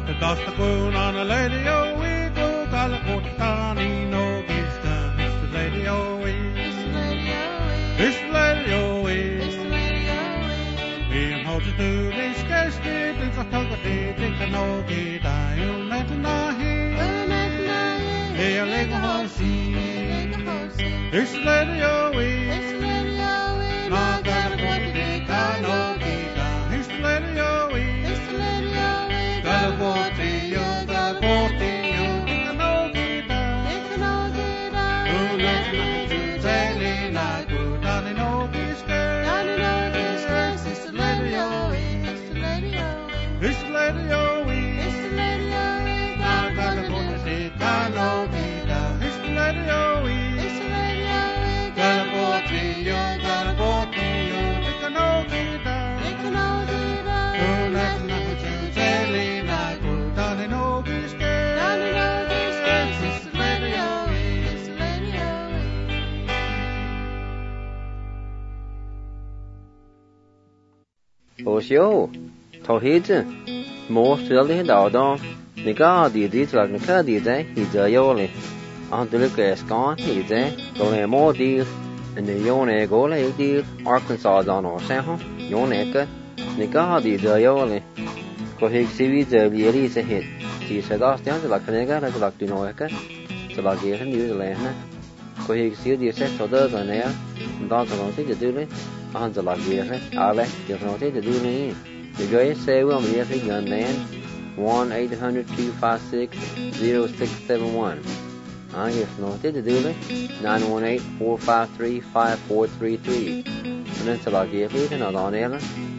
Dr. Costa Queen on a lady o we go California no Gista. It's the lady o we. It's the lady o we. It's the lady o we. It's the lady o we. Being hold to do this case did it's a hug of the no Gita. You'll let na he. Hey, a leg horsey. It's the lady o we. It's the lady o we. No California no Gita. It's the lady o we. It's the lady o we. Osho, Tohidze, most really Dawdon, Nika did it like Nika did, he's a yoli. Aunt Lucas gone, he's there, going more deal, and the Yone Gole deal, Arkansas on or San, Yoneka, Nika did a yoli. Kohig series the Yeris a hit. She said, I'll stand like a nigga, like to Noeka, so like here in New Zealand. Kohig see the effect of those on there, and dogs are to do it. On the Lagier, Ale, you're not to do me. The guy say, well, me every gun man 1-800-256-0671. I guess not to do it 918-453-5433. And then to Lagier, and on air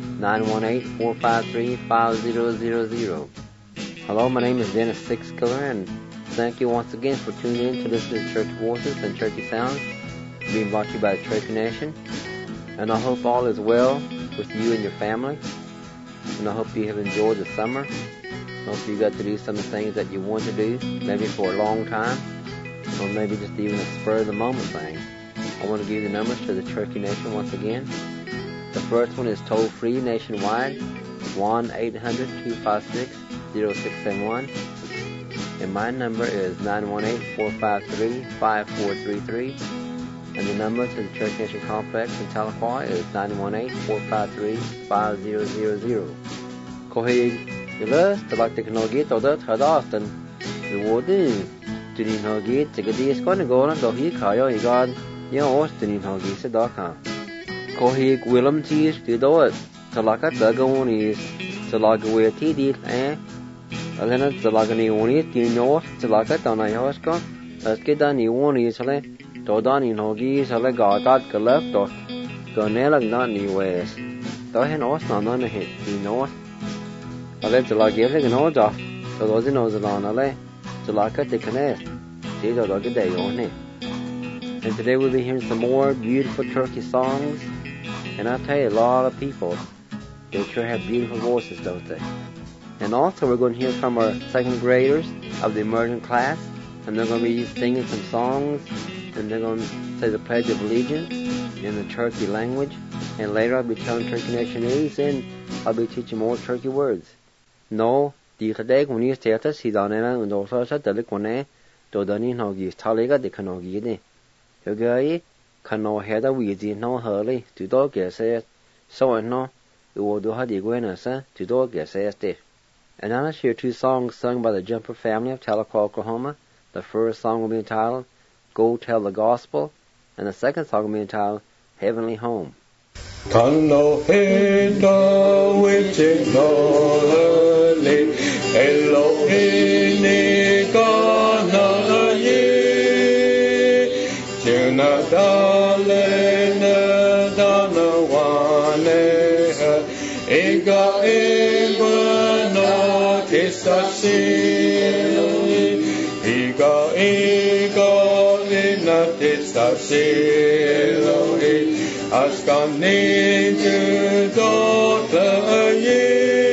918-453-5000. Hello, my name is Dennis Sixkiller, and thank you once again for tuning in to listen to Church Voices and Churchy Sounds, being brought to you by the Churchy Nation. And I hope all is well with you and your family. And I hope you have enjoyed the summer. I hope you got to do some of the things that you want to do, maybe for a long time, or maybe just even a spur-of-the-moment thing. I want to give you the numbers to the Churchy Nation once again. The first one is toll-free nationwide, 1-800-256-0671. And my number is 918-453-5433. And the number to the Church Nation Complex in Tahlequah is 918-453-5000. Kohig, you lust to like the Knogit or that had often. The wooden to the Knogit, the Gadi is going to go on to he Kayo, he got your Austin in Hogisa.com. Kohig Willem Tees to do it. To like a Dagon is to like a weird tea deal, eh? And then it's to like a new one is, you know, to like it on a Hoska. Let's get done, you want is, Dodan in Hogi, so let go that go left or go nail not any ways. Though he knows not on the hit, he knows. I let the like everything off, so those in those alone, I lay to like it, they can ask. See the dog a day on it. And today we'll be hearing some more beautiful turkey songs. And I'll tell you, a lot of people, they sure have beautiful voices, don't they? And also we're going to hear from our second graders of the immersion class, and they're going to be singing some songs. And they're going to say the Pledge of Allegiance in the Turkey language. And later I'll be telling Turkey Nation news, and I'll be teaching more Turkey words. No, die gedek wanneer steeds hij dan en dan zo dat ik wanneer door dan in hoog is talega de kan hoog is. Je ga kan nou herda wie no hurry to dog say so no you will do how the gwenasa to dog say it. And I'll share two songs sung by the Jumper family of Tahlequah, Oklahoma. The first song will be entitled Go Tell the Gospel, and the second song will be entitled Heavenly Home. Kano heda wiche no le Elohim kana ye Jena dale na dana wane ega ega no tisasi ega ega it's the Elohim, Askan to daughter ye,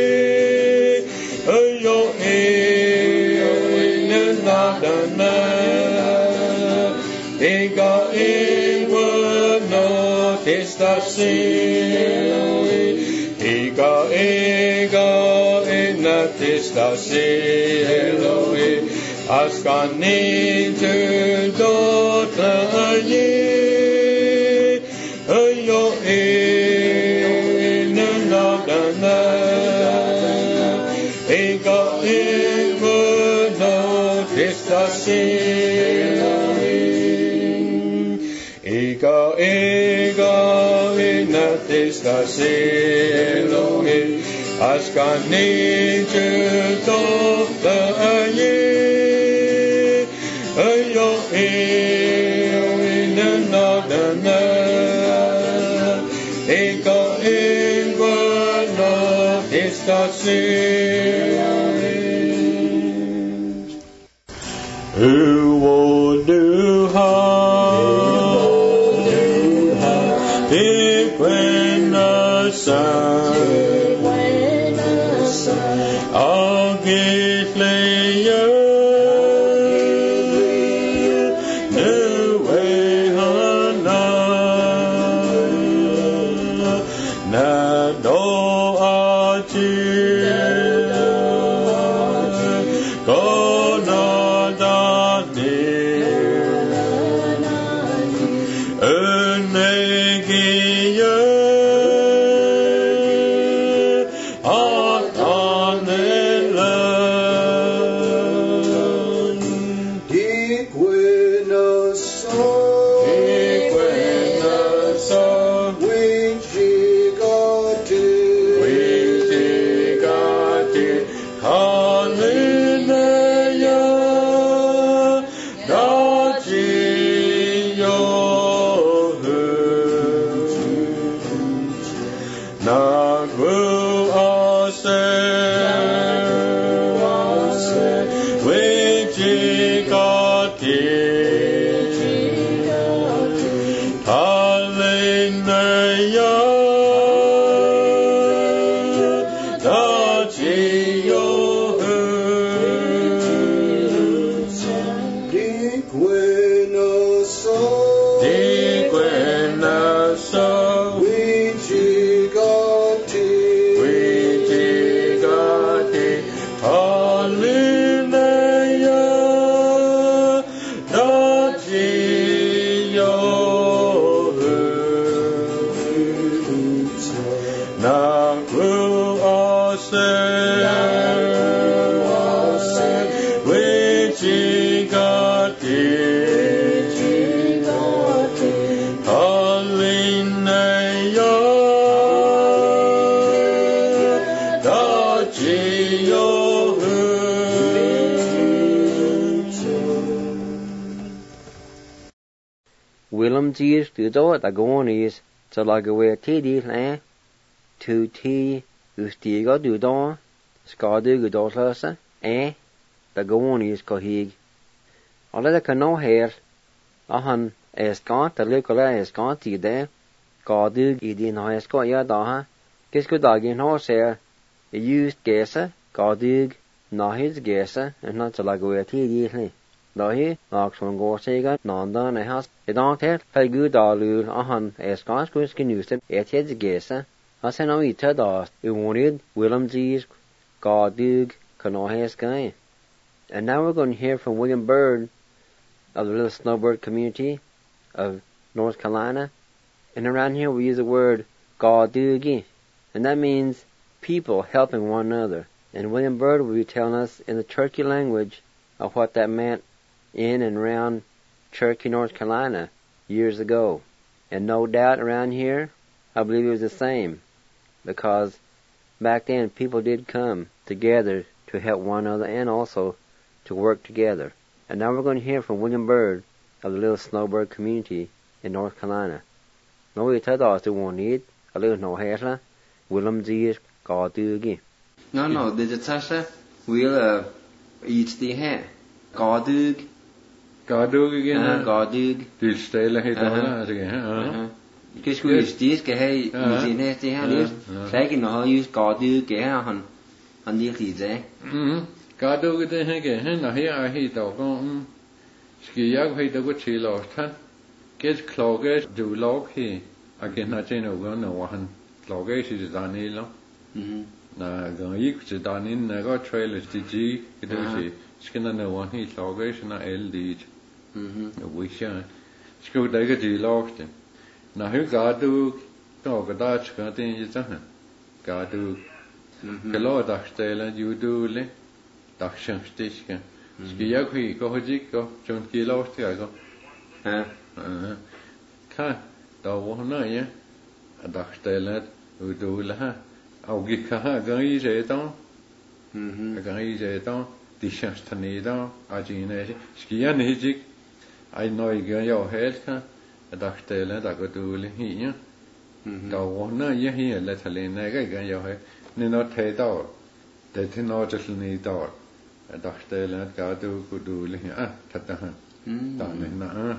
Elohim, Nadana, Ega Ewa, no, it's the Elohim, Ega Ega, natistasi Elohim askani tu dotaye ayo inadana ega invono natistasi Elohim ega natistasi Elohim askani tu dotaye ayo inadana ega invono natistasi Who will do harm? Deep when the sun, I'll give you the way on na do achi Willem Dies du dort a gewoon is så lager we tidig la to ti ustiger du da skal du godsløse da gewoon is ko hig alle det kan nå her han skant der lykkelig skant i det skal du i din har skal ja da ha kisko dagen har ser just gese skal du nahis gese en så lager we tidig la dahi nakson går sega nandan has idag till för Gud allur han skans kunsknusen ett gese hasen av ita da wanted Willem Dies Godug Kanohe Sky. And now we're going to hear from William Byrd of the Little Snowbird community of North Carolina. And around here we use the word Godugi, and that means people helping one another. And William Byrd will be telling us in the Cherokee language of what that meant in and around Cherokee, North Carolina years ago. And no doubt around here, I believe it was the same, because back then people did come together to help one another and also to work together. And now we're going to hear from William Byrd of the Little Snowbird community in North Carolina. No we tell us to one need a little no hair, Willem Dies Godugi. No, there's a tasha will eat the hair. Godug. Godug again. Godug. Du stille helt andet igen. Det skulle de skal have i sin her det her lidt. Flække når just Godug her han lige det. Godug det her igen når her er helt dog. Skal jeg helt dog til os han. Gæt klokke du lov her. Igen har til noget når han klokke sig det der nede. na gan ik til dan in na go trailers di g det er skinner na one helt logge na ld og vi ser skal der ikke de logte na hu gadu to gada skal det i så gadu kalo der stellen you do le der skænstiske skal jeg gå hojik go jon kilo skal gå kan der var na ja der stellen you do le ha og gik ha gan i jeton gan i jeton de skænstene der agine skal jeg nejik ai noi gan jeg helt kan der stellen der gå do le hi der var na ja her let alene gan jeg har Nino Taydor, det er noget til Nidor. Der stiller et gadu gudule her, tatahan. Der er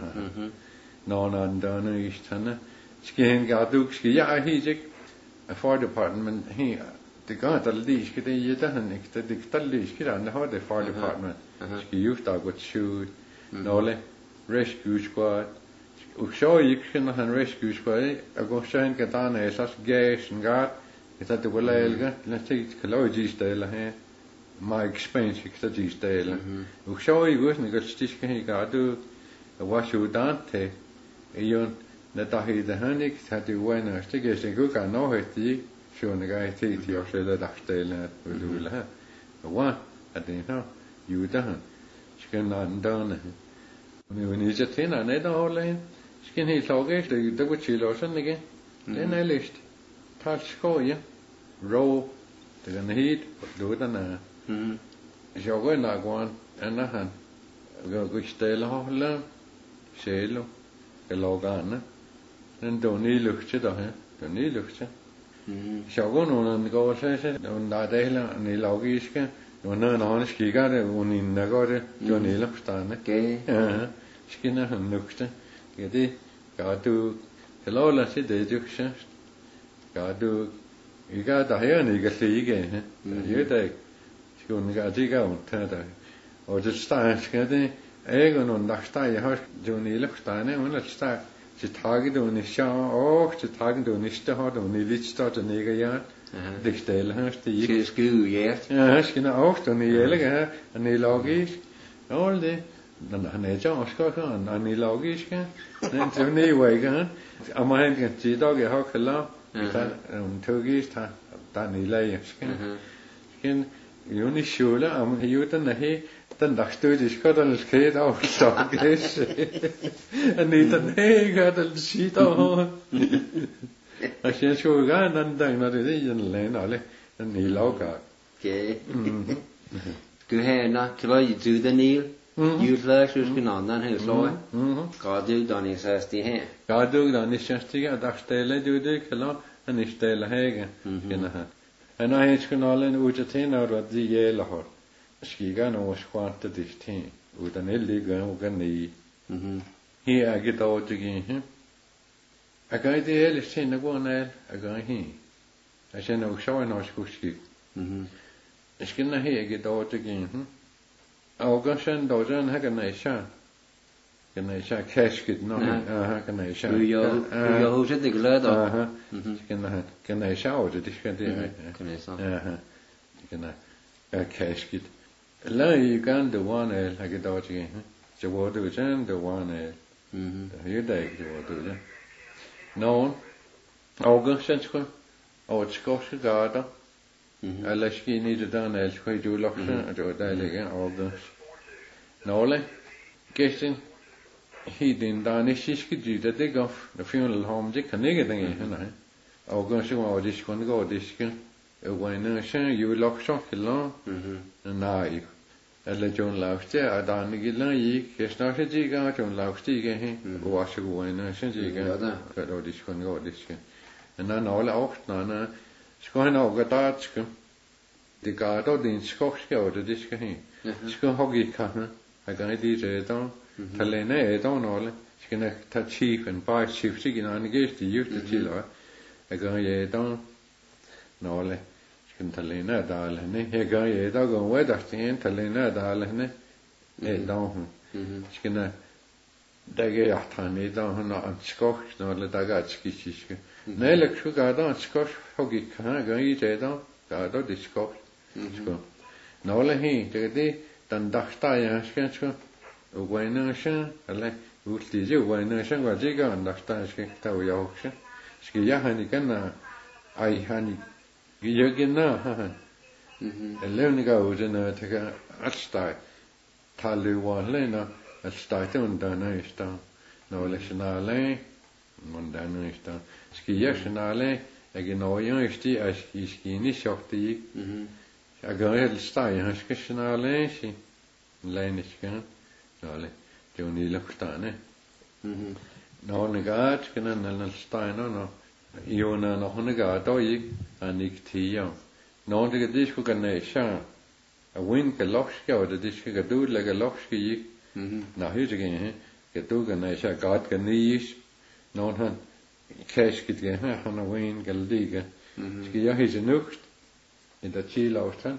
nogen der i stande. Skal en gadu skal jeg hijik. For department her. Det gør der lige skal det i der han ikke. Det der lige skal der har det for department. Skal just der godt shoot. Nogle rescue squad. Og så ikke når han rescue squad. Og går så en gadane så gas en gard. Det er det vel alga, lad os kalde stille her. Meget expensive kan stille. Og så i ugen kan stiske her gadu. Og var så dan til. Jo, når der hedder han ikke, så det var en stikke sig godt kan nå det. Så en gang til og så der stille at du vil have. Og var at det her. Jo der han. Skal man dan. Men vi skal tænke ned og holde. Skal helt logge det går til og sådan ikke. Den er list. Tak skal jeg. Row, det kan hit, luterne. Jeg går ind og går an han. Jeg går stille holde, sjælo, logane. Den dårlige lugte der her, den nye lugte. Jeg går nogle går så nogle der deler en logiske, nogle andre skikker det, nogle inden går det, den hele forstande. Ja, skinner han lugte. Ja det, gør du, kan lade sig det du synes. Gør du I got the hair and you got the again. You take. Skåne got det gav tage der. Og det starter skal det ikke nogen der starter har jo en lille stande og der starter til taget du en sjov og til taget du næste har du en lidt større nega ja. Det stille her det ikke. Skrive ja. Ja, skal der også den hele her en logisk. All det. Han er jo også godt en logisk. Den til nevejgen. Og man kan sige dog jeg har klar. En togist har der nilai skin uni shule am yutan nahi den der studies kodal sked og så gæs anitan hey gadal sita og så så gan den når det er en land alle den niloga okay du har nok til hvad du den nil Julflash skal anden her så gadu dani sasti her gadu dani sasti der stille du det klar han er stille hæge kender han han har ikke kunnet en udtænke og det gælder har skikker noget skvart det ting uden at ligge og kan i her er det dog det igen jeg gør det hele sin og går ned jeg gør her jeg sender også så en skik jeg skal her det dog det igen og gør sådan dog den her kan jeg så kan jeg så kasket nå kan jeg så jo huset det glæder kan jeg så det skal det kan jeg så kan jeg kasket lad I gerne det var en jeg kan dog ikke så var det sådan det var en det er ikke det var det nå og gør sådan skal og det skal også gøre der eller skal I det der når skal du lukke og det der ligger og gør nåle gæsten hidden der næstiske dyr det går der finder ham det kan ikke den her og gør så og det skal gå det skal og en så jo lukke så klar nej eller John Lauster og der ikke la I kan snakke det gør John Lauster ikke her og så går en så det gør og det skal gå det skal men nåle åbner skal han også der skal det gør der den skal det skal hen skal hugge kan jeg kan ikke det der talene er der nåle skal jeg tage chiefen bare chief sig en anden gæst i just til jeg kan jeg der nåle skal talene der alene jeg kan jeg der går ud der skal talene der alene der skal jeg der jeg tager der han er skok nåle der er skiskiske nej jeg skal der skok hugge kan jeg kan ikke der der er dog det skov. Nå la he det den dagsta jeg skal sku uguaination eller udlige uguaination var det gør en dagsta jeg skal ta jo også skal jeg han igen ej han jeg gena han levniga udene tager atstag talluwahlena atstagtundana ista nolesnale mondana ista skiyasnale aginoyan isti askini shokti agar stay haskisnale si leiniskan nole joni luktane nolnegat kenan nal stay no iona no honega doig anik tiya no det det skulle kunne sha a win ka lokske og det skal gadu lega lokske i na hyte gen gadu kan sha gat kan nis no han kasket gen han a win galdiga skal jeg hise nukt i der chill afstand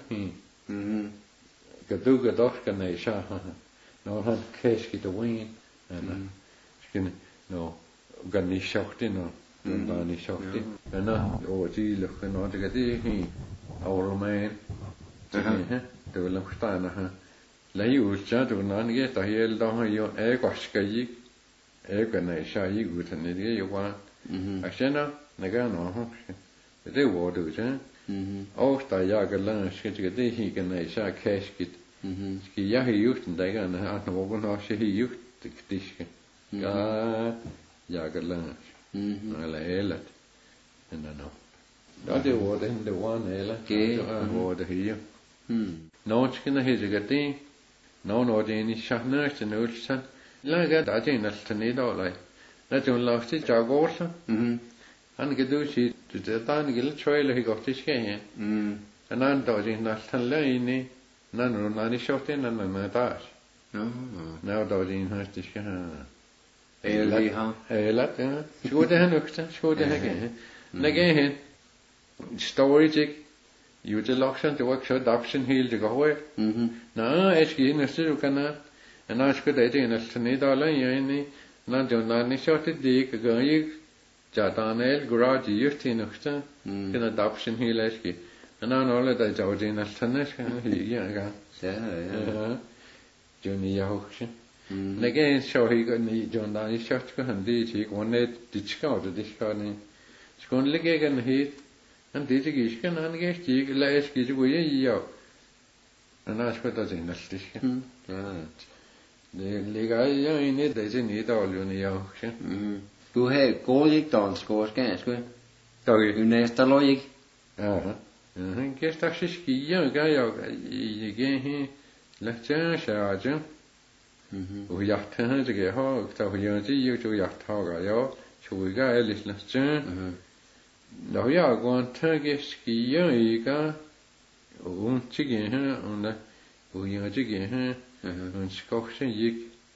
gadu gadof kan sha no han kasket win skal no gan ni shokti no dan ni shokti na o ti lukka no det det Aurmain, det var lukstana ha. Lai ulcha du nange ta hel da ha yo kwaskayik kana shayi gutane de yo wa. Ashena naga no ha. Det var du ja. Og ta ja galan skit det hi kana sha kashkit. Ski ja hi yusten da ga na at no no shi hi yut diske. Ja galan. Ala elat. No. Det var det var eller det var det her. Nå skal det hedde det. Nå det er sjældent at det er laget der er en alternat eller. Det er jo lavet til jagorsa. Han kan du sige det der en lille trailer he godt skal her. Han er der en alternat inde. Når ni sjovt ind når der. Nå der er en her det skal have. Eller ja. Skulle det have nok skulle det have. Nægge hen. Story tik you the loction the work shot option heel the go na eski næste du kan na skal det en alternat eller yani na det na ni shot det gør jeg jatanel garage yftin næste kan option heel eski na alle der jo det en alternat ja ja Johnny Yahoo Nægge så he ni John da ni shot skal han det ikke one det skal det skal ni skal ligge igen helt han det ikke skal han gæst ikke lade ske det går jo han har sgu da den næste ja det ligger jo inde i det i dårligt jo du har gået ikke dansk skal du næste lå ikke ja han gæst der ski jo gør jo ikke he lade sig og jeg tænker det gør har der jo det jo jeg tager jo så vi gør lidt lade Nå jeg går en tage skier ikke og tigge her og jeg tigge her og skofte gik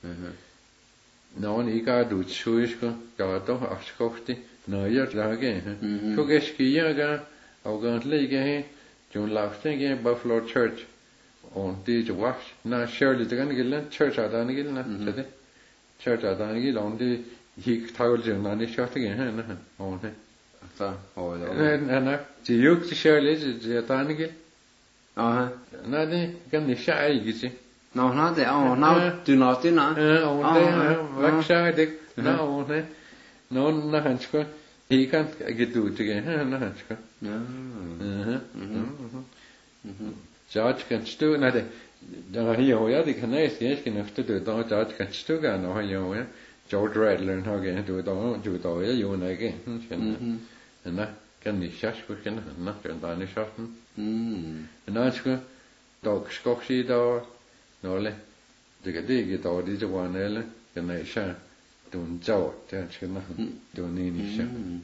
når ikke er du tsuisko gør dog afskofte når jeg lager her så går skier ikke og går ligge her John Lausting Buffalo Church og det jo var når Shirley det kan ikke church er der ikke det church er der ikke og det gik tager jo når det skofte her og så og det det jo ikke Shirley det er der ikke nej det kan det sjæl ikke nå det og nå du nå det nå og det hvad sjæl det nå det når han skal ikke kan ikke du det når han skal George kan stå når det der er jo ja det kan jeg skal efter det der George kan stå når han jo ja George Radler har igen du der er jo ikke na kan ni sjæsk kan na kan der ni schaffen na skal dog skokse der nolle det kan det ikke der det var nelle kan nej sjæ dun jaw det skal na dun ni sjæ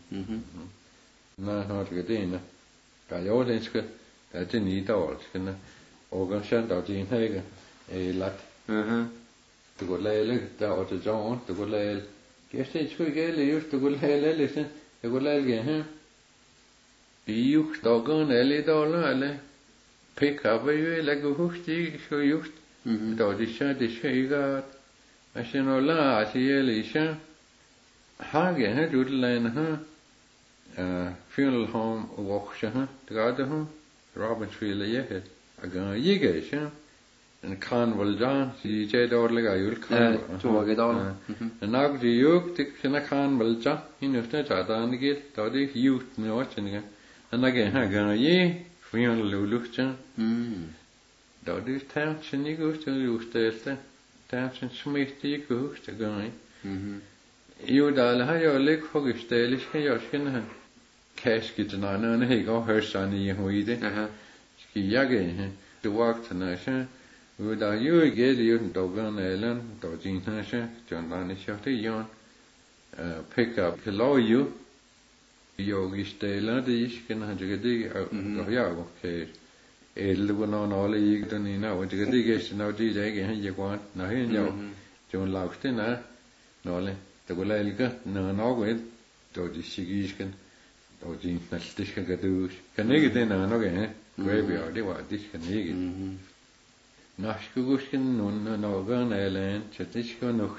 na har det det na kan jo det skal det ni der skal na og kan sjæ der din hække lat du går lale der og det jaw du går lale jeg skal ikke gælde just du går lale lidt jeg går lale her Biuk dagen eller dagen eller pick up eller gå huske så just da det skal ikke at jeg når la at jeg lige hage her du lane her funeral home walk her det gør det her Robin Tree yet a gun yigation and Conwell John si jedor lega yul Conwell and now the yoke tick in a Conwell John in the Jada get toddy youth me watching and again ha gun ye frion luluchen doddy tension you go to you stay tension smith you go to gun you dal ha your leg hogstelish your skin casket and I he go her sonny who eat it ski yage the walk to nation would I you get you dogan ellen dodging nation John Danny shot yon pick up below you yogi stela the iskin had you dig yago okay el one on all you don't know what you dig now DJ again you want now here you John Laustin no the will elga no with dodgy shigiskin dodging nastic gadoosh can you get in again graveyard they were this can you Nashkuguskin no gun ellen chatishko no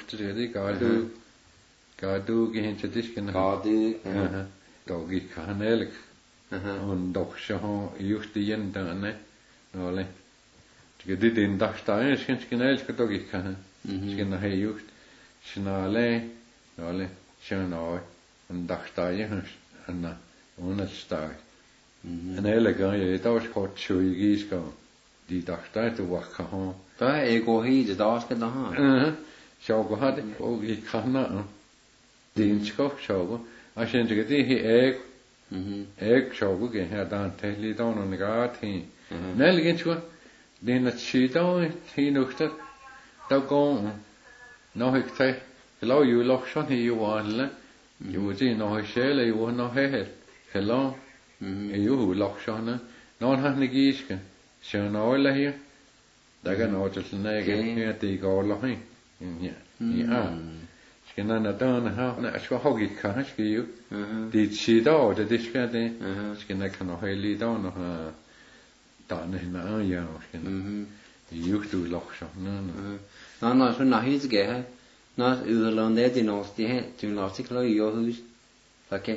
gadu gehen chatiskin gadu doggy kanelik on dog shahon yuchtien dane nole to get in dachstein skin elska doggy kan skin na hey yucht snale nole shano on dachstein anna on star en elega ye dos hot chuigis go die dachstein to wach kahon da ego hi de das ke da sjå go hade og I kanna din skop sjå a shen de det hi ek sjå go ge her dan teli don on gat hi nelgen sjå den at shida hi nokta da go no hik te hello you loch schon hi you wanle you ji no shele you no he hello you loch schon non han giske sjå no la hi da gan otel nege her de go lo hi ja skinna na dan ha na scho hogi ka skiu di chida de diskade skinna kan no heli dan ha dan na ja skinna yuchtu loch scho na so na his ge ha na uderland det I nos de he tu na sig lo yo hus okay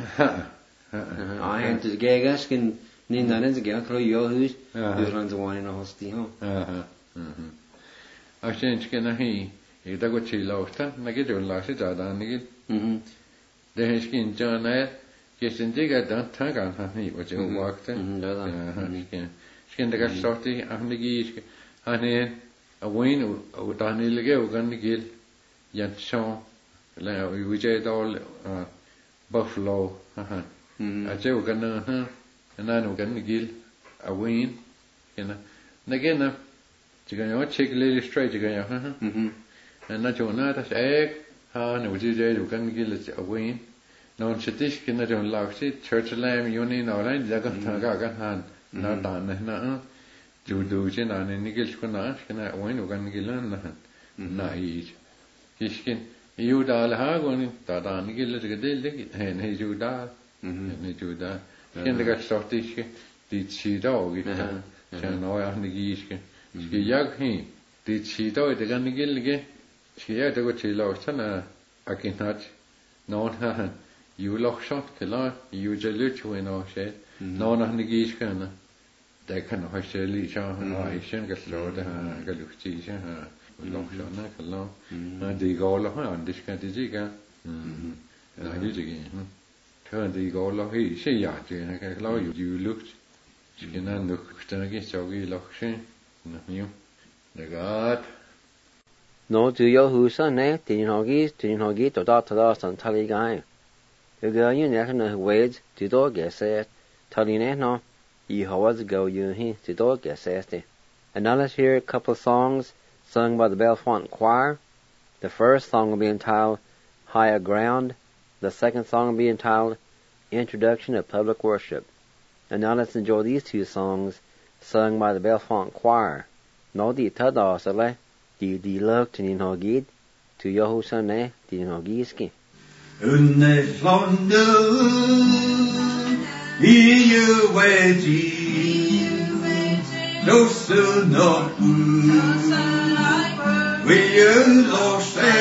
I had to ge skin nin dan ge klo yo hus uderland the one in hosti ho a skinna hi I da go chilausta na ge don la se da ni de he skin jana ge sin diga da ta ga ha ni o je wakta skin da ga sorti a ni gi ane a win o da ni le ge o gan ni gil yan chon la we je dol buffalo a je o gan na no gan ni gil a win na ge na je ga yo check le straight je ga ya and na jona das egg ha no je do kan gil a win non chitish kin na jon lausi church lam uni no line da ga han na dan na ju du je na ni gil ko na skina win kan gil na I kiskin yu dal ha gon da dan gil de del de he ne ju da kin de ga sortish di chi do gi ta no ya ni giske ski yag hi di chi do de gan gil ge Sia de go chilo sana akinat non ha you loch shot kala you jelut we no she non na gish kana de kan ha sheli sha ha ishen ga slo de ha ga luchi sha ha loch shot na kala na de go lo ha and dish kan de ji ga na ji ji kan de go lo hi she ya je ha ga lo you look skina no kustana ge so gi loch she na you de god no to yo husa ne tin hogi to da san tali gai you go you ne na wage to do get set tali ne no I was go you he to do get set and now let's hear a couple of songs sung by the Bellefonte Choir. The first song will be entitled Higher Ground. The second song will be entitled Introduction of Public Worship. And now let's enjoy these two songs sung by the Bellefonte Choir. No di ta da sale di lök till din hagid till jag hos henne till din hagiski. Unne flonde I juveji Losse no we lose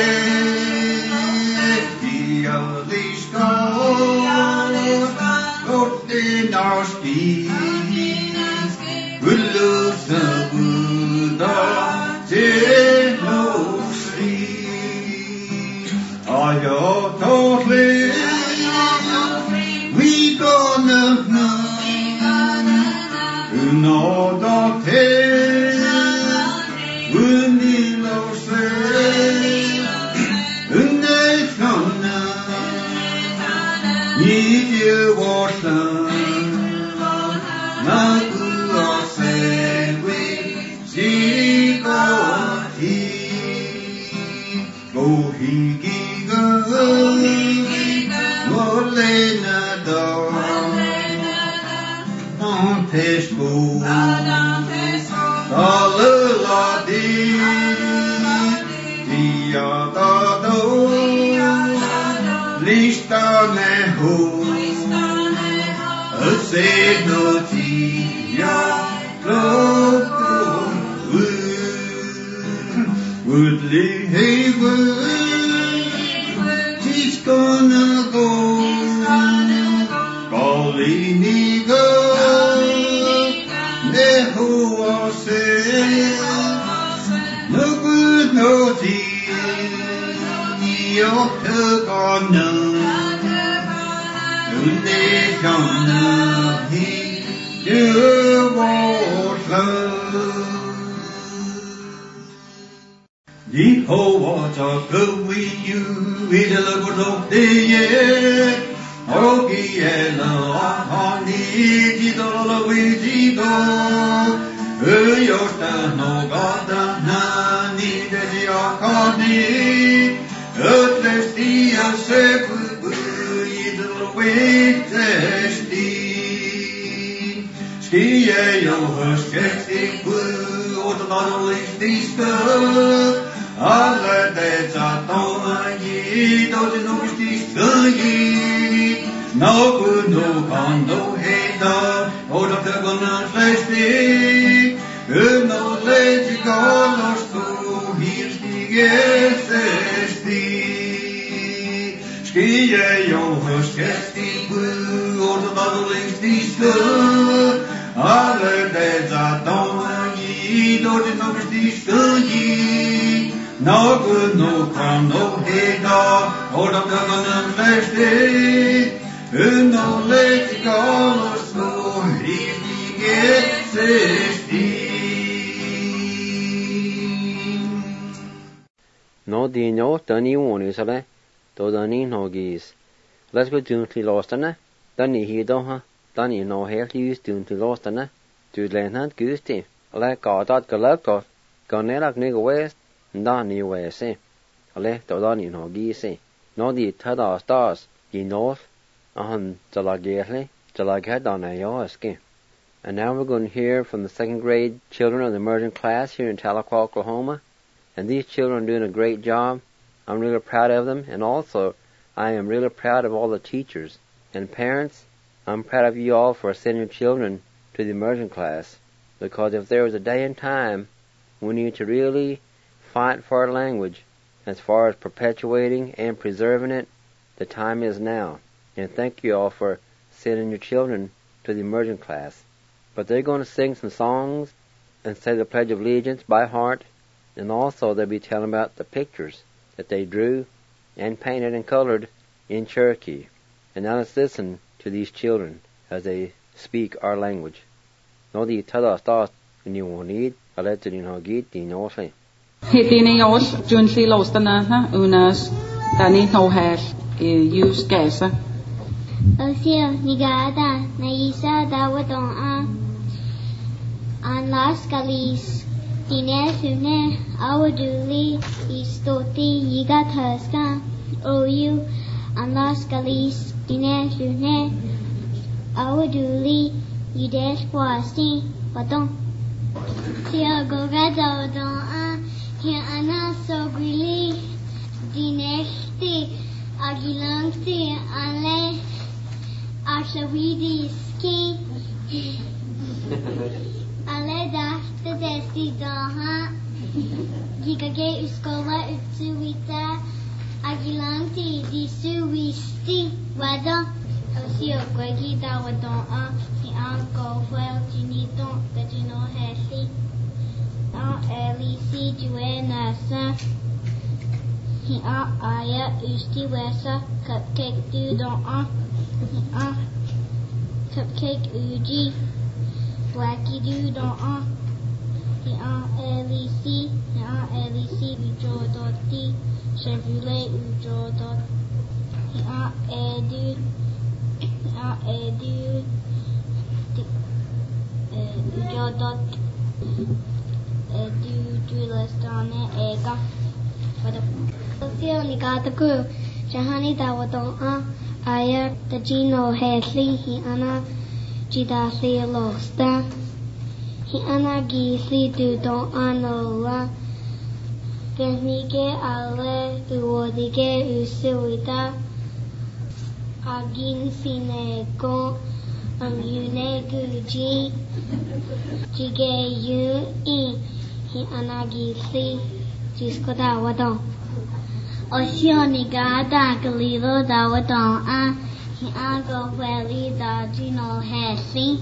di aliska Got in our ski 你就我生，那个谁为几个题，我一个我来那到，当天数，到了拉的，地呀大头。Lista ne ho, se no tia lo woodly haven, he's gonna go, golly nigga, ne ho say, no good no tea. You're gonna, you're gonna, you won't love. Jehovah talk with you, with a little of the year. Oh, Giela, honey, Gidola, with Gido. You're the no God, honey, the honey. Ötlesti seku idel wetesti Skie jo skeptik otladolistiska Alle deza tomaji dozi novistiska No good no kan no heta Oda tegona slesti No leti galos tu hirstige Skie jo skeptik otladolistiska Alle deza tomaji dozi novistiska No good no kan no heta Oda tegona slesti No leti galos tu hirstige No dino tani wonisale to dani nogis. Let's go doon til låstene. Dani hidoha. Dani no helt ljus doon til låstene. Du lenhant gusti. Ale gadat galaktot. Ganerak nigo west. Dani wese. Ale to dani nogisi. No di tada stars. Di north. Ahan jalagirli. Jalaghedan yoaski. And now we're going to hear from the second grade children of the immersion class here in Tahlequah, Oklahoma. And these children are doing a great job. I'm really proud of them. And also, I am really proud of all the teachers. And parents, I'm proud of you all for sending your children to the immersion class. Because if there was a day and time we need to really fight for our language, as far as perpetuating and preserving it, the time is now. And thank you all for sending your children to the immersion class. But they're going to sing some songs and say the Pledge of Allegiance by heart. And also they'll be telling about the pictures that they drew and painted and colored in Cherokee. And now let's listen to these children as they speak our language. No di tada stas ni wonid alet din hagit din osle. Hitini os junsi lostana na unas tani nohel use gesa. Osia nigada na isa dawadon an las galis Dine sune awaduli istoti yigathaska oyu anlas galis dine sune awaduli yidesh kwasti patong sia gogada don here ana sogili dineshti agilangti ale ashawidi ski Ale dachte desti daha Gigage uskola utsuita Agilanti di suisti Wada Osio gwegi da wadon Ni anko fuel jiniton Gajino hesi Elisi jue nasa Ni aya usti wesa Cupcake du don Ni Cupcake uji Wacky do don LEC ujo doti Chevrolet ujo dot edu Odot du lestane ega. Sio ni gataku jahani dawadon aya tajino hesli hi ana jida si losta hi ana gisi du don anola Genige ale uodige usuita agin sinego yune guji jige yu I hi anagisi jisko dawadon Osio nigada galilo dawadon hi ago weli da jino hesi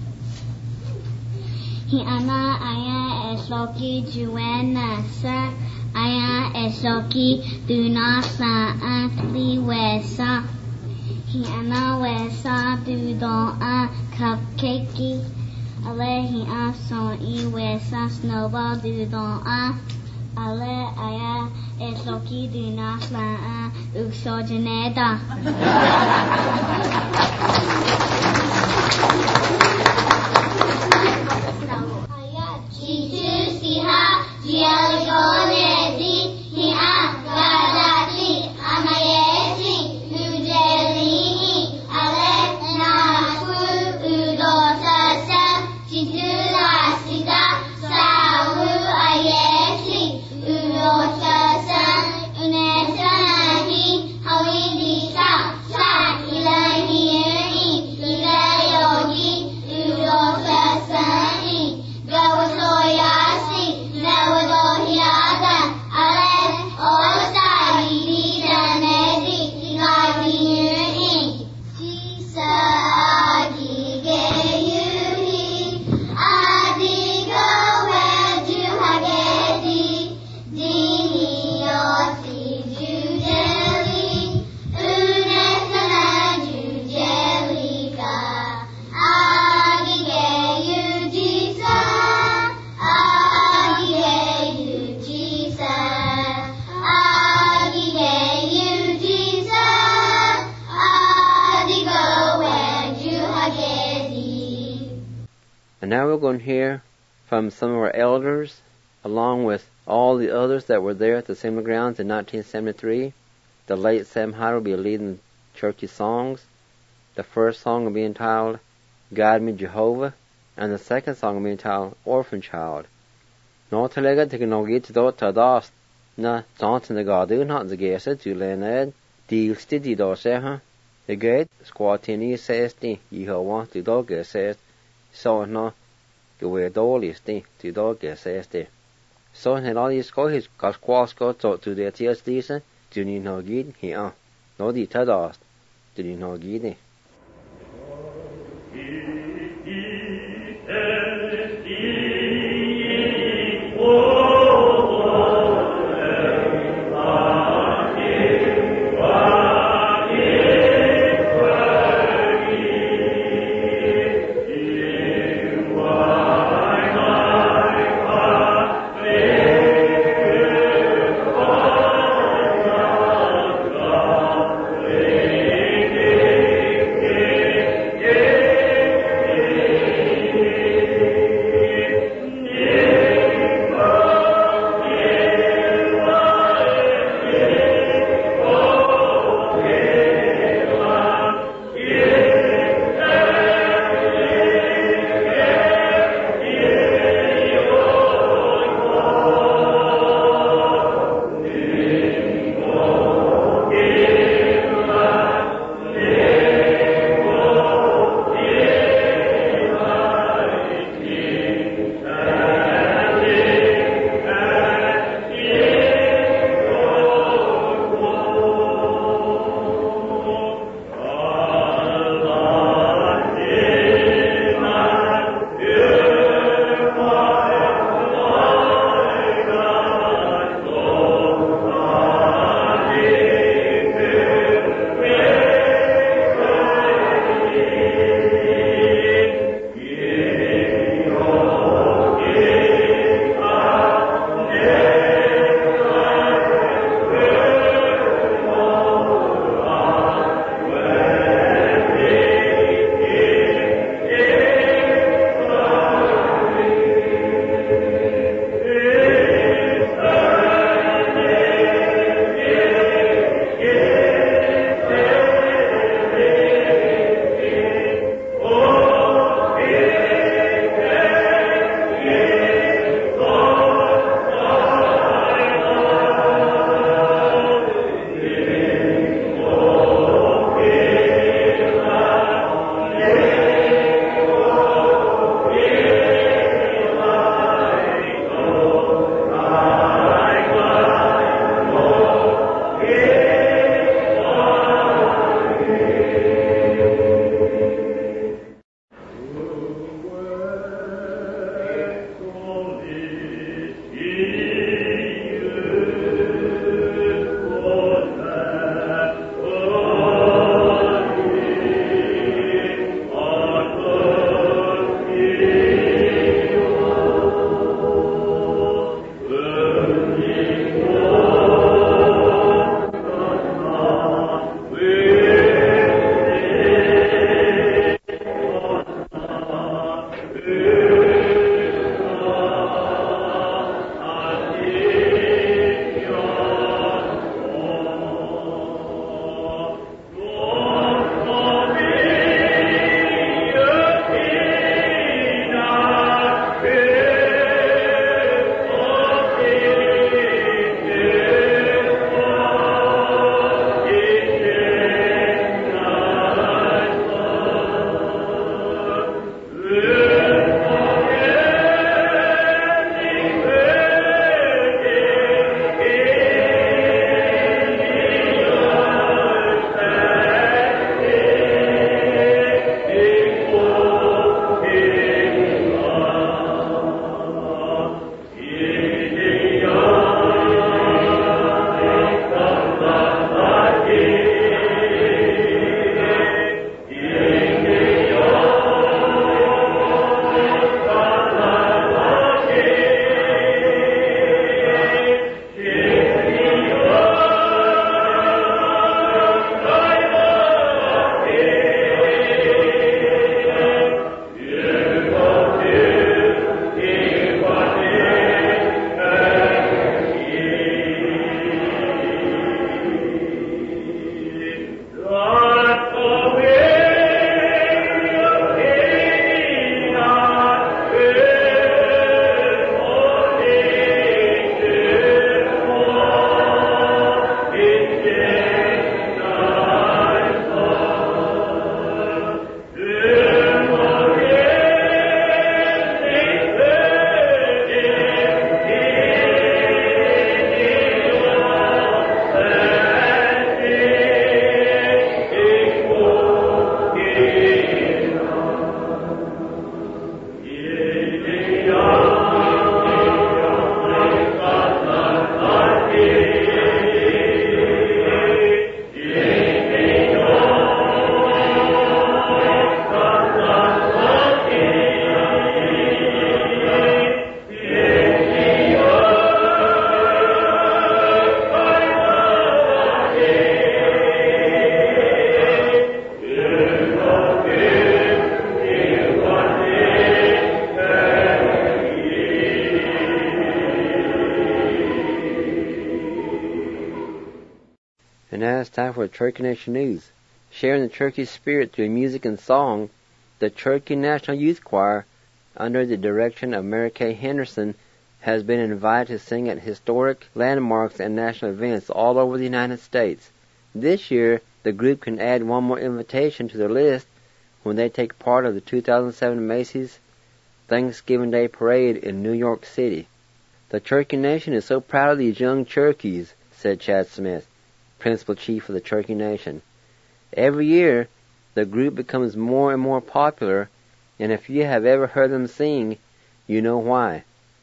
hi ana aya esoki juena sa aya esoki dunasa atli wesa hi ana wesa dudon cupcake ale hi son I wesa snowball dudon ale aya esoki dunasa usojaneda aya chichu siha jialigone And now we're going to hear from some of our elders, along with all the others that were there at the Assembly Grounds in 1973. The late Sam Hyder will be leading churchy songs. The first song will be entitled, Guide Me Jehovah, and the second song will be entitled, Orphan Child. No talega teknologi to tadas na Johnson the Gadu not the Gesa to Leonard, deal steady do seha. The gate squatini says the Yehovah to dog says. So no, the way dolly stay to dog says the. So in all these coaches got squasco to the tears decent, do you know gid here? No the tadas, do you know giddy? time for Cherokee Nation News. Sharing the Cherokee spirit through music and song, the Cherokee National Youth Choir, under the direction of Mary Kay Henderson, has been invited to sing at historic landmarks and national events all over the United States. This year, the group can add one more invitation to their list when they take part of the 2007 Macy's Thanksgiving Day Parade in New York City. The Cherokee Nation is so proud of these young Cherokees, said Chad Smith, Principal Chief of the Cherokee Nation. Every year, the group becomes more and more popular, and if you have ever heard them sing, you know why.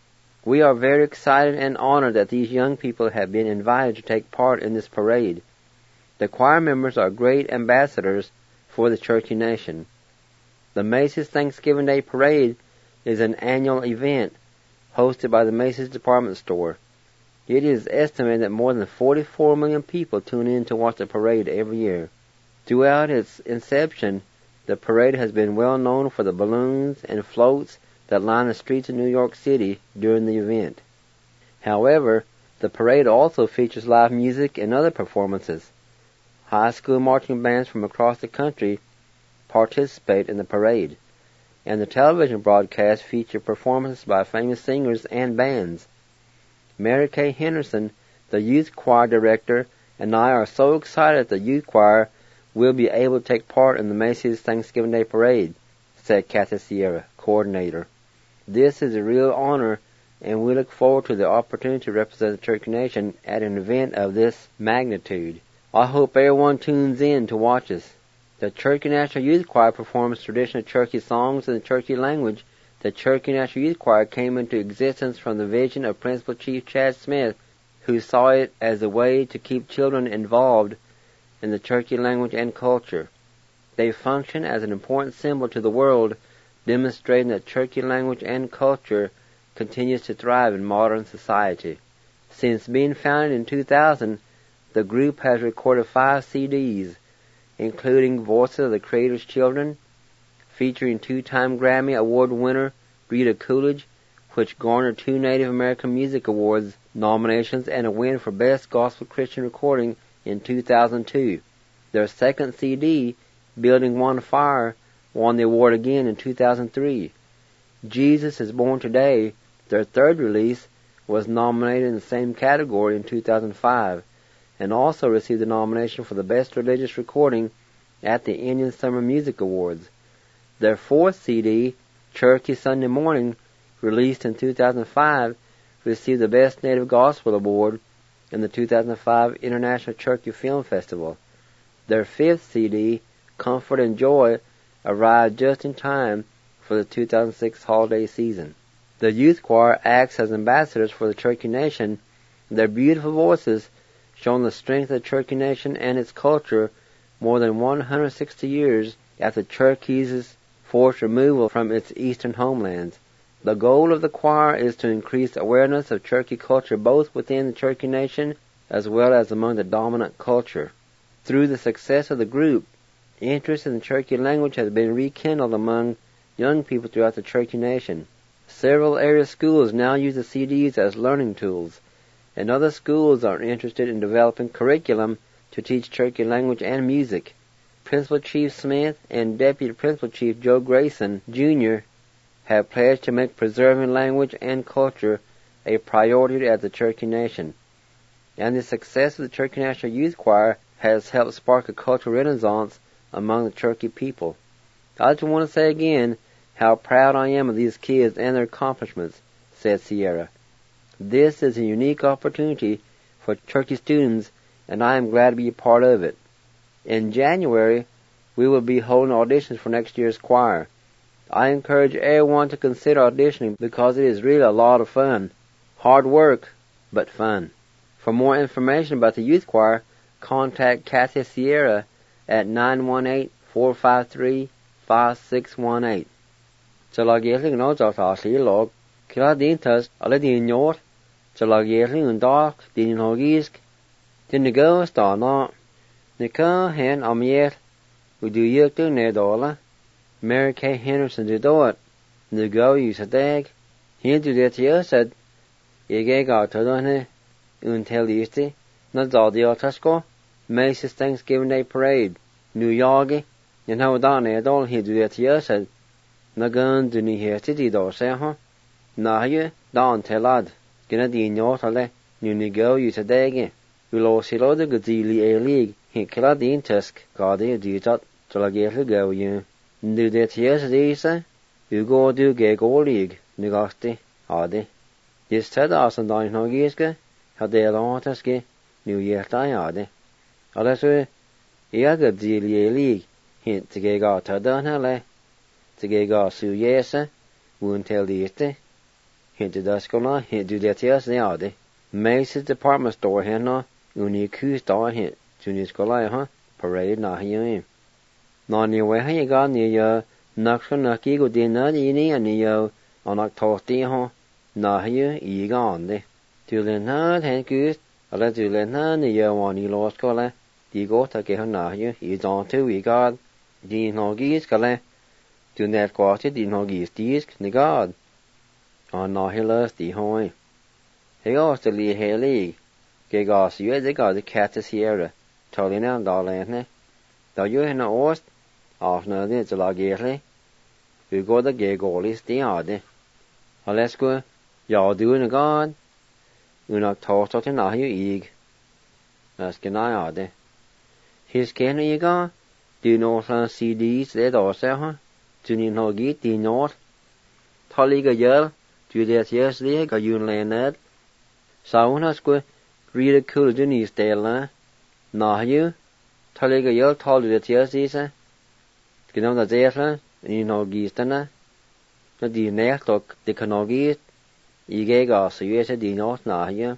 We are very excited and honored that these young people have been invited to take part in this parade. The choir members are great ambassadors for the Cherokee Nation. The Macy's Thanksgiving Day Parade is an annual event hosted by the Macy's department store. It is estimated that more than 44 million people tune in to watch the parade every year. Throughout its inception, the parade has been well known for the balloons and floats that line the streets of New York City during the event. However, the parade also features live music and other performances. High school marching bands from across the country participate in the parade, and the television broadcasts feature performances by famous singers and bands. Mary Kay Henderson, the youth choir director, and I are so excited that the youth choir will be able to take part in the Macy's Thanksgiving Day Parade, said Kathy Sierra, coordinator. This is a real honor, and we look forward to the opportunity to represent the Cherokee Nation at an event of this magnitude. I hope everyone tunes in to watch us. The Cherokee National Youth Choir performs traditional Cherokee songs in the Cherokee language. The Cherokee National Youth Choir came into existence from the vision of Principal Chief Chad Smith, who saw it as a way to keep children involved in the Cherokee language and culture. They function as an important symbol to the world, demonstrating that Cherokee language and culture continues to thrive in modern society. Since being founded in 2000, the group has recorded 5 CDs, including Voices of the Creator's Children, featuring 2-time Grammy Award winner Rita Coolidge, which garnered 2 Native American Music Awards nominations and a win for Best Gospel Christian Recording in 2002. Their second CD, Building One Fire, won the award again in 2003. Jesus is Born Today, their third release, was nominated in the same category in 2005, and also received a nomination for the Best Religious Recording at the Indian Summer Music Awards. Their fourth CD, Cherokee Sunday Morning, released in 2005, received the Best Native Gospel Award in the 2005 International Cherokee Film Festival. Their fifth CD, Comfort and Joy, arrived just in time for the 2006 holiday season. The youth choir acts as ambassadors for the Cherokee Nation. Their beautiful voices show the strength of the Cherokee Nation and its culture more than 160 years after Cherokees' forced removal from its eastern homelands. The goal of the choir is to increase awareness of Cherokee culture both within the Cherokee Nation as well as among the dominant culture. Through the success of the group, interest in the Cherokee language has been rekindled among young people throughout the Cherokee Nation. Several area schools now use the CDs as learning tools, and other schools are interested in developing curriculum to teach Cherokee language and music. Principal Chief Smith and Deputy Principal Chief Joe Grayson, Jr. have pledged to make preserving language and culture a priority at the Cherokee Nation. And the success of the Cherokee National Youth Choir has helped spark a cultural renaissance among the Cherokee people. I just want to say again how proud I am of these kids and their accomplishments, said Sierra. This is a unique opportunity for Cherokee students, and I am glad to be a part of it. In January, we will be holding auditions for next year's choir. I encourage everyone to consider auditioning because it is really a lot of fun. Hard work, but fun. For more information about the youth choir, contact Kathy Sierra at 918-453-5618. Chalagirling no Jotasi log, Kila Dintas, Aladin Yort, Chalagirling Dark, Din Hogisk, Dinigo Stana, Nika Hen Amiet, Udu Yuktu Nedola, Mary Kay Henderson did it, Nigo Usadag, Hindu det said, Yege got to done, Untelisti, Nazadi Otasko, Macy's Thanksgiving Day Parade, New York, and how down there all he do that here said, Nagan do ni here to do say, huh? Nah, you, down tell lad, gonna di nyotale, new ni go you today again. We'll all see all the good A League, he killed the tusk, God, you do that, till I get to go you. Do that here, say, you go do gay go league, Nigasti, Hardy. Yes, Ted Arson down no geeske, had they long tuski, New Year time, Hardy. Unless we, yeah, good deal A League, hint to get out to done her, to get out so yes, won't tell the ite. Hint to Duscola, hint do that yes, they are they. Macy's department store here no, uni accused all hint, Junior Scola, huh? Parade na here. No near where you got near your Nucky go dinner and you on October, huh? Na here, ye gone de. To the night, hand goose, I let you let her near one you lost color. Die go ta ke na here, is on to we got. Die no geese kale. Do net quarter, die no geese disk, ni god. On no hillers, die hoy. He goes to Lee Haley. Ke gas you they got the cat is here. Tolling and darling, though you in the oast, off no the lagierly. We go the gay goalies, the odd. Let's go, y'all doing a god. You not toast out in a you eag. That's good night, His can you go? Do you know some CDs that also, huh? Do you know get the north? Tolly yell, do that yesterday, got you landed. So when I go, read a cool Junior Stella. Nah, you? Tolly yell told you that yesterday, get on the there, you know, geestana. Not the next talk, the canogies. You gave us, so you said the north, nah, you.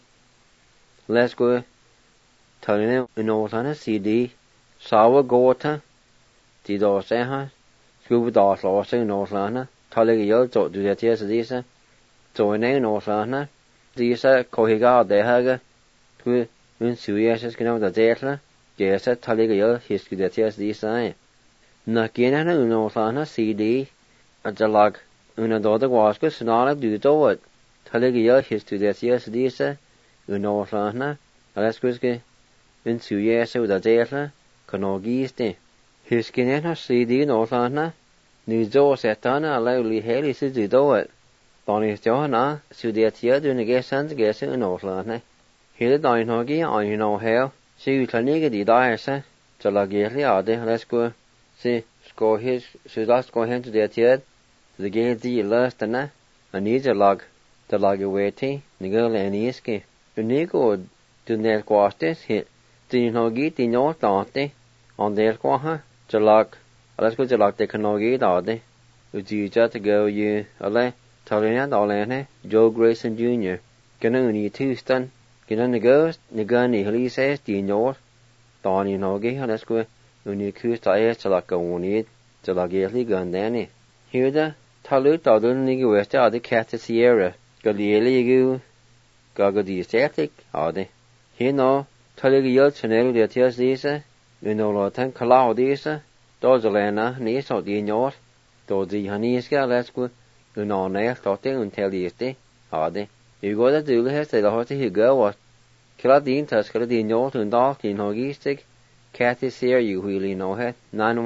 Let's go. Telling him in Northern CD, sour gota, the door say, huh? Scuba dot lost in Northland, telling you to do that yesterday, sir. So in Northland, these cohiga de haga, who in Suez can have the data, yes, telling you his good that yesterday, sir. Nakin in Northland CD, at the log, in a daughter was good, so not do it. Telling you his to that yesterday, sir. In Northland, let's go. In 2 years with a data, Canogiste. His skin CD Northana, New Joe Satana, allowly Haley to do it. Donny Johanna, so that here doing a guess and guess in Northland. Here the Dinogi, on you know how, see you can nigga the dice, to la gately out there, let's go. See, score his, so that's go him to that yet, to the gate the last and needs a log, the log away tea, the girl and iski. You need go to net quastes hit. The Nogi, the North Dante, on their quaha, Jalak, let's go Jalak the Canogi Dade, with you just go you, Ale, Tarina Dolane, Joe Grayson Jr., Ganuni Tueston, get on the ghost, Nagani Hilly says, the North, Donny Nogi, let's go, when you accuse the air Jalak go on it, Jalageli gun Danny. Here the Talut Dodun Nigga West are the Cat Sierra, Galieli you, Gagadi Static, are they? Here no. Telling you Chanel de Tias Disa, you know Lotan Kalau Disa, Dozalena, Nis of the North, Dozi Haniska, let's go, you know, next talking and tell you stay, are they? You go to do has the horse he go was Kiladin Tusker the North and Dark in Hogistic, Cat is here, you really know it,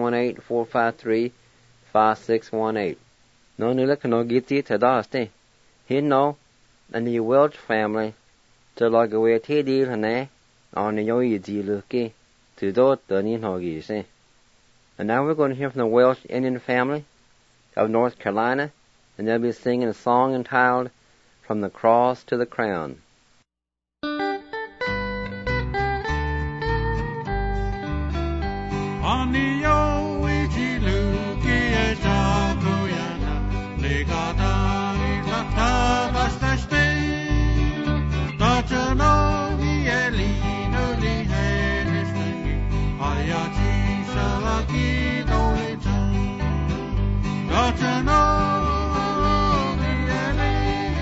918-453-5618. No, you look no get it to Dusty. He know, and the Welch family, to like away tea deal and on the yoy lucky to do the Ninhogi, see. And now we're going to hear from the Welsh Indian family of North Carolina, and they'll be singing a song entitled From the Cross to the Crown. On the yoy lucky Jagoyana, Legata, Lata, Basta Stay, Dr. Novi Eli. Ayachi Salaki Dolita, Dr. Novi Eli,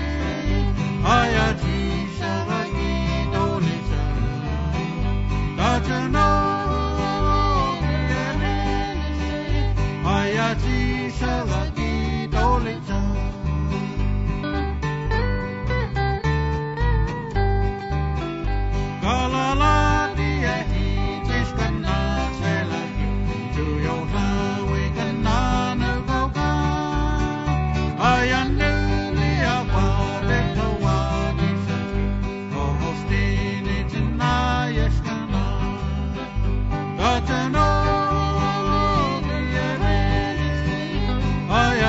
Ayachi Salaki Dolita, Dr. Novi Eli, Ayachi Salaki Dolita. Galala, the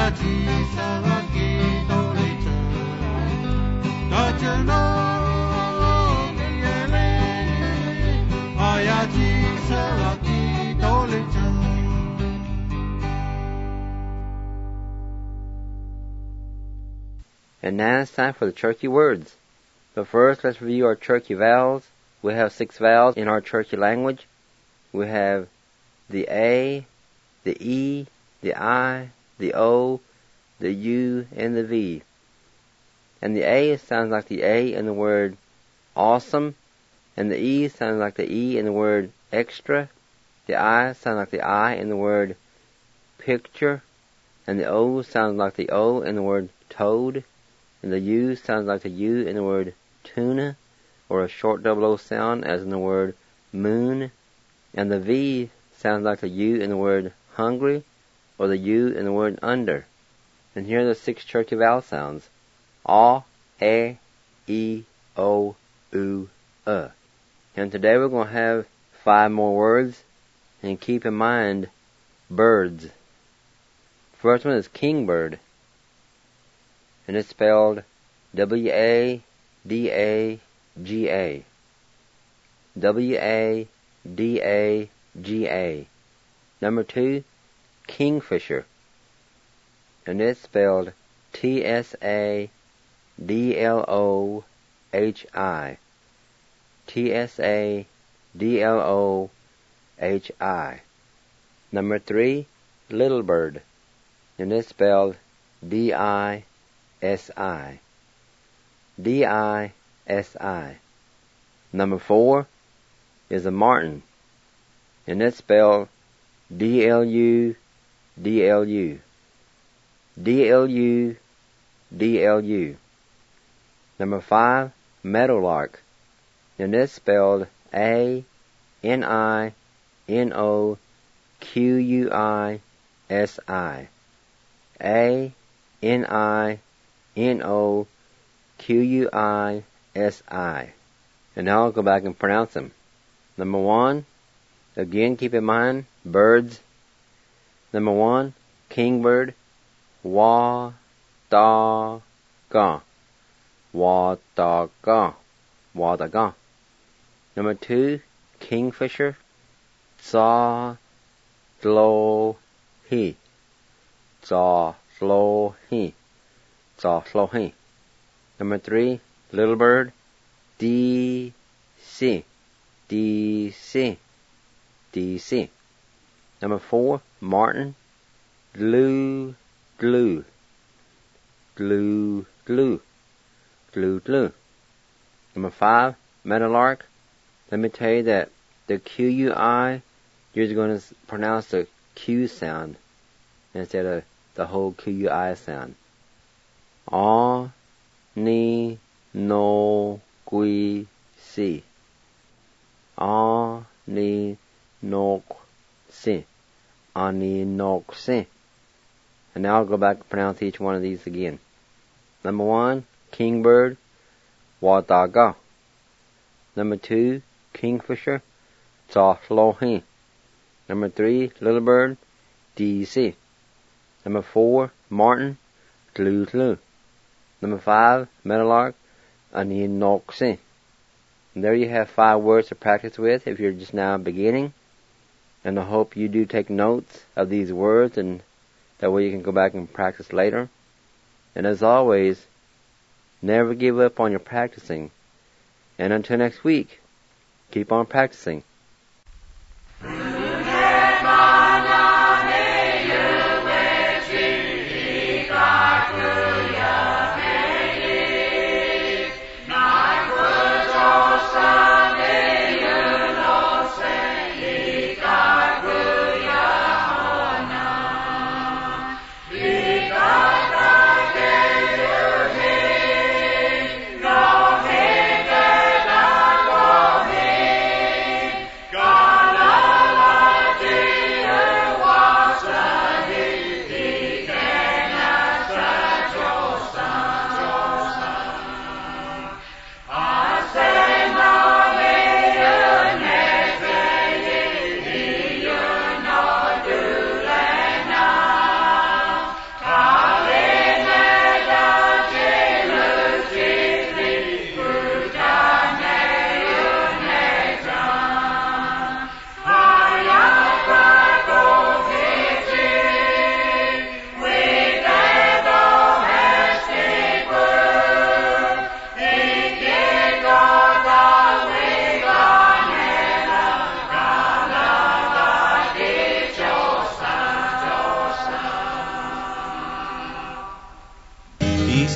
And now it's time for the Cherokee words. But first, let's review our Cherokee vowels. We have 6 vowels in our Cherokee language. We have the A, the E, the I, the O, the U, and the V. And the A sounds like the A in the word awesome, and the E sounds like the E in the word extra. The I sounds like the I in the word picture, and the O sounds like the O in the word toad, and the U sounds like the U in the word tuna, or a short double O sound as in the word moon, and the V sounds like the U in the word hungry, or the U in the word under. And here are the 6 Cherokee vowel sounds: A, E, O, U, And today we're going to have 5 more words, and keep in mind birds. First one is kingbird, and it's spelled W-A-D-A-G-A. W-A-D-A-G-A. Number 2, kingfisher, and it's spelled T-S-A-D-L-O-H-I. T-S-A-D-L-O-H-I. Number 3, little bird, and it's spelled D-I-S-I. D-I-S-I. Number 4 is a martin, and it's spelled D-L-U-D-L-U. D-L-U-D-L-U. Number 5, meadowlark, and it's spelled A-N-I-N-O-Q-U-I-S-I. A-N-I-N-O-Q-U-I-S-I. And now I'll go back and pronounce them. Number 1, again keep in mind, birds. Number 1, kingbird, wa-da-ga. Wa-da-ga. Wa-da-ga. Number 2, kingfisher, za-lo-hi. Za-lo-hi. Za-lo-hi. Number 3, little bird, D-C. D-C. D-C. Number 4, martin, glue-glue. Glue-glue. Glue-glue. Number 5, meadowlark. Let me tell you that the Q-U-I, you're going to pronounce the Q sound instead of the whole Q-U-I sound. A-ni-no-gui-si. A-ni-no-si. A-ni-no-si. And now I'll go back and pronounce each one of these again. Number 1, kingbird, wa-da-ga. Number 2, kingfisher, za-lo-hi. Number 3, little bird, D-C. Number 4, martin, glue-glue. Number 5, meadowlark, ani-nok-si. And there you have 5 words to practice with if you're just now beginning. And I hope you do take notes of these words, and that way you can go back and practice later. And as always, never give up on your practicing. And until next week, keep on practicing.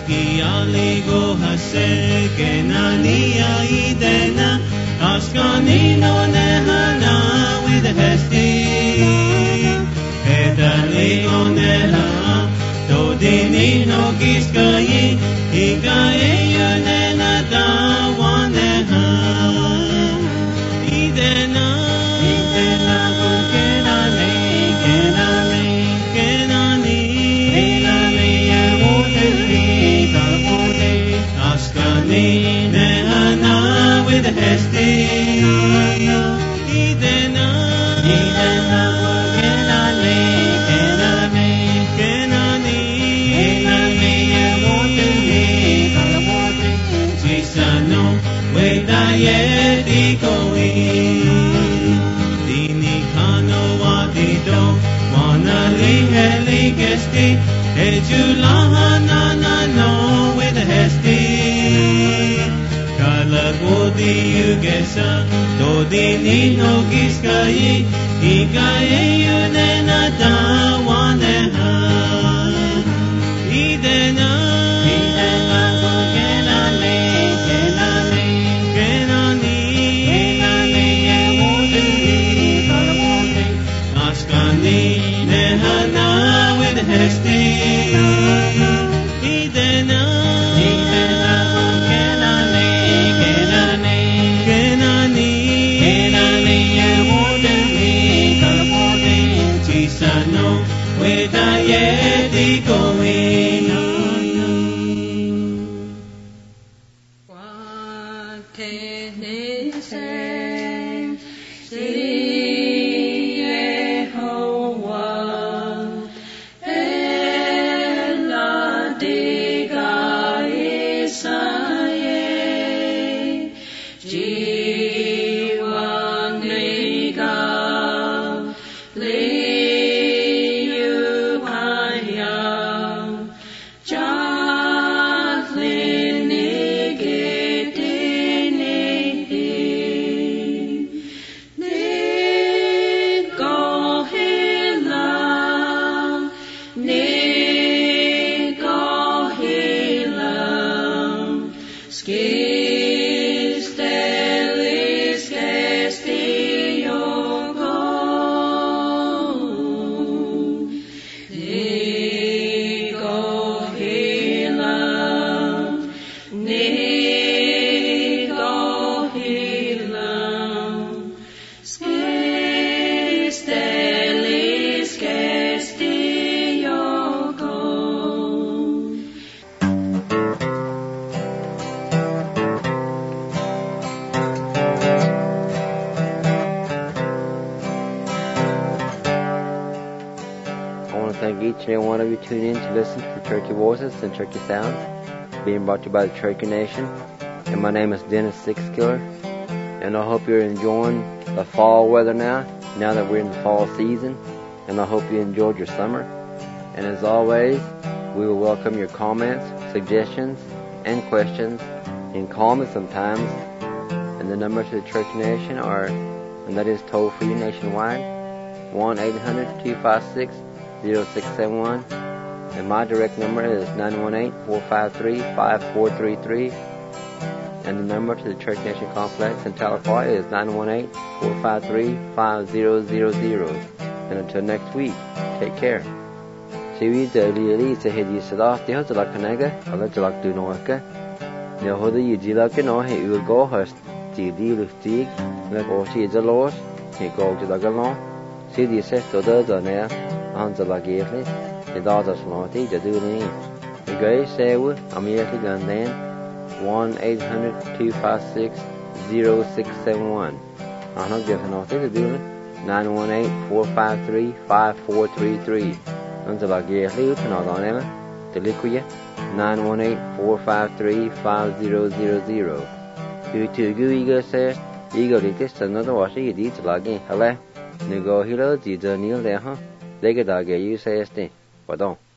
Eski aligo hase kenania idena askanino nehana with hesti edalio neha dodinino giskayi ikaye yunena dawaneha idena Nehana with Hesti Idena Kenani Cisano with Ayedi Koi Dini Kano Wadido Wanali Heli Gesti Ejulahana no with Hesti Kalagodi Yugesa Dodini no Giskayi Ikaye Yunena Dawaneha Idena Askani Nehana with Hesti Idena Cisano with Ayedi going What can it say? Yehovah, Ela diga Isaye, Jiwa niga Thank each and every one of you tuning in to listen to Cherokee Voices and Cherokee Sounds, being brought to you by the Cherokee Nation. And my name is Dennis Sixkiller, and I hope you're enjoying the fall weather now that we're in the fall season, and I hope you enjoyed your summer. And as always, we will welcome your comments, suggestions, and questions. You can call me sometimes, and the number to the Cherokee Nation and that is toll-free nationwide, 1-800-256-0671, and my direct number is 918-453-5433, and the number to the Cherokee Nation Complex in Tahlequah is 918-453-5000. And until next week, take care. Siwi Dali se hedi sadah te hot la kanega, ala jalak du noaka. Ne hoda yidila ke no he ul go host ti di luftig, la go ti jalos, he go to the galon. Si di se to da ne an la gehle, ne da da sloti ja du ni. The guy sewu America Gandan 1-800-256-0671. Ano get no te du 918-453-5433. Until I get you to not on Emma, the liquid 918-453-5000. You two go ego says, ego latest another wash you did to log in. Hello, Nugo Hilo, did the Neil there, huh? They get dog, you say, stay. But don't.